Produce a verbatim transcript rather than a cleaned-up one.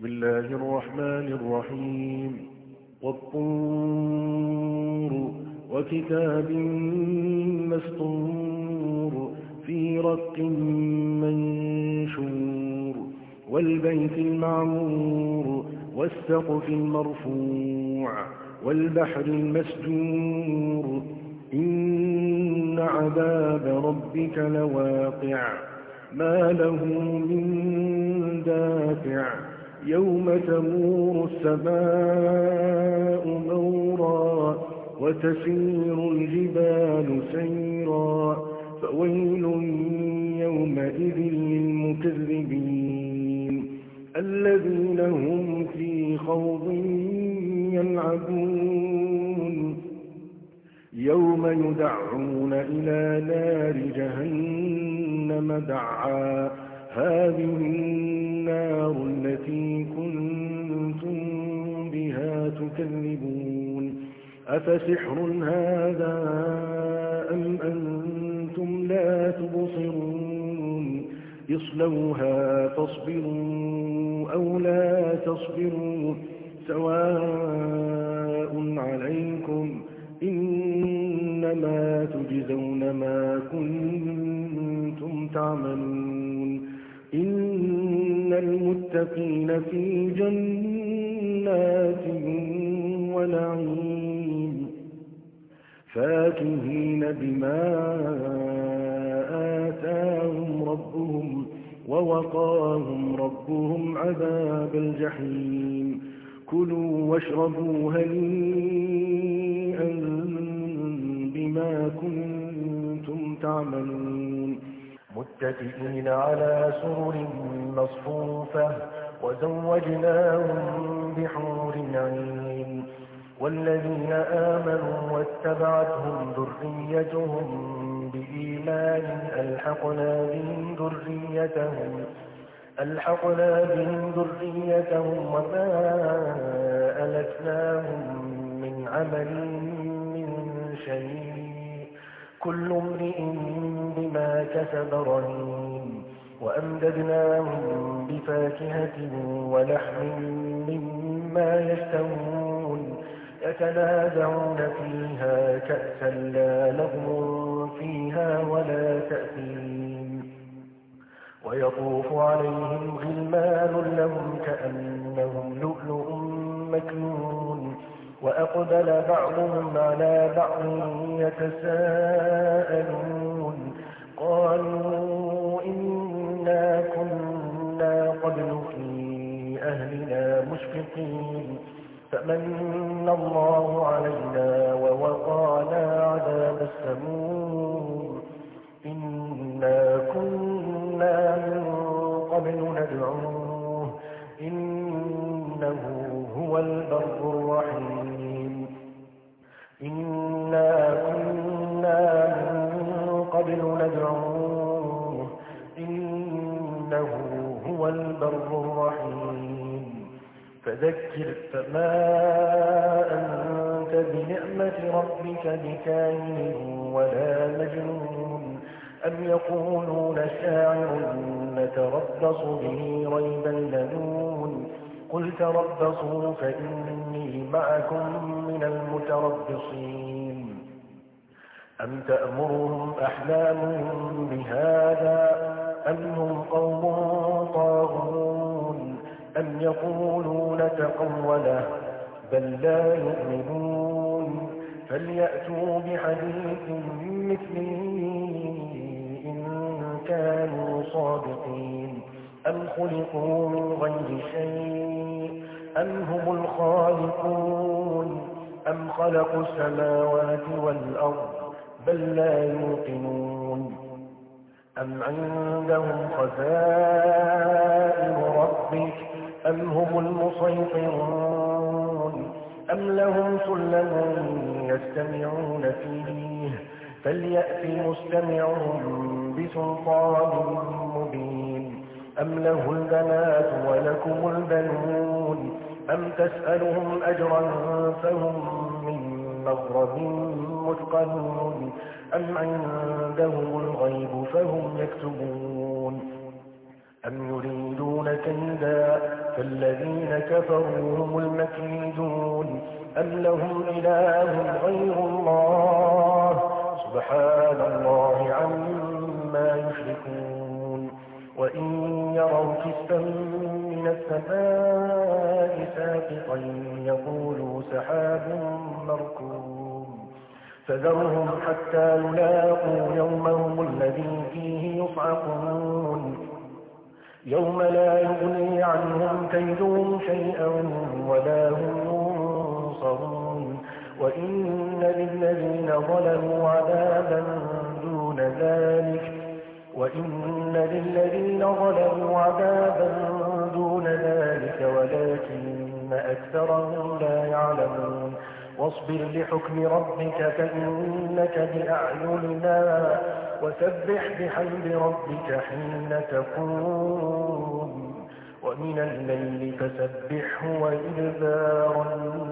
بسم الله الرحمن الرحيم والطور وكتاب مسطور في رق منشور والبيت المعمور والسقف المرفوع والبحر المسجور إن عذاب ربك لواقع ما له من دافع يوم تمور السماء مورا وتسير الجبال سيرا فويل يومئذ للمكذبين الذين هم في خوض يلعبون يوم يدعون إلى نار جهنم دعا هذه النار التي كنتم بها تكذبون أفسحر هذا أم أنتم لا تبصرون اصلوها فاصبروا أو لا تصبروا سواء عليكم إنما تجزون ما كنتم تعملون إن المتقين في جنات ونعيم فاكهين بما آتاهم ربهم ووقاهم ربهم عذاب الجحيم كلوا واشربوا هنيئا بما كنتم تعملون متكئين على سرر مصفوفة وزوجناهم بحور عين والذين آمنوا واتبعتهم ذريتهم بإيمان ألحقنا بهم ذريتهم ألحقنا بهم ذريتهم وما ألتناهم من عمل من شيء كل امرئ بما كسب رهين وأمددناهم بفاكهة ولحم مما يشتهون يتنازعون فيها كأسا لا لغو فيها ولا تأثيم ويطوف عليهم غلمان لهم كأنهم لؤلؤ مكنون وأقبل بعضهم على بعض يتساءلون قالوا إنا كنا قبل في أهلنا مشفقين فمن الله علينا ووقانا عذاب السموم إنا كنا من قبل ندعوه إنه هو البر الرحيم إنا كنا من قبل ندعوه إنه هو البر الرحيم فذكر فما أنت بنعمة ربك بكاهن ولا مجنون أم يقولون شاعر نتربص به ريب المنون قل تربصوا فإني معكم من المتربصين أم تأمرهم أحلامهم بهذا أم هم قوم طاغون أم يقولون تقوله بل لا يؤمنون فليأتوا بحديث مثله إن كانوا صادقين أم خلقوا من غير شيء أم هم الخالقون أم خلقوا السماوات والأرض بل لا يوقنون أم عندهم خزائن ربك أم هم المسيطرون أم لهم سلم يستمعون فيه فليأت مستمعهم بسلطان مبين أم له البنات ولكم البنون أم تسألهم أجرا فهم من مغرب مثقلون أم عندهم الغيب فهم يكتبون أم يريدون كيدا فالذين كفروا هم المكيدون أم لهم إله غير الله سبحان الله عما يشركون وإن يروا كسفا من السماء ساقطا يقولوا سحاب مركوم فذرهم حتى يلاقوا يومهم الذي فيه يصعقون يوم لا يغني عنهم كيدهم شيئا ولا هم ينصرون وإن للذين ظلموا عذابا دون ذلك وإن للذين ظلموا عذابا دون ذلك ولكن أكثرهم لا يعلمون واصبر لحكم ربك فإنك بأعيننا وسبح بحمد ربك حين تقوم ومن الليل فسبحه وإدبار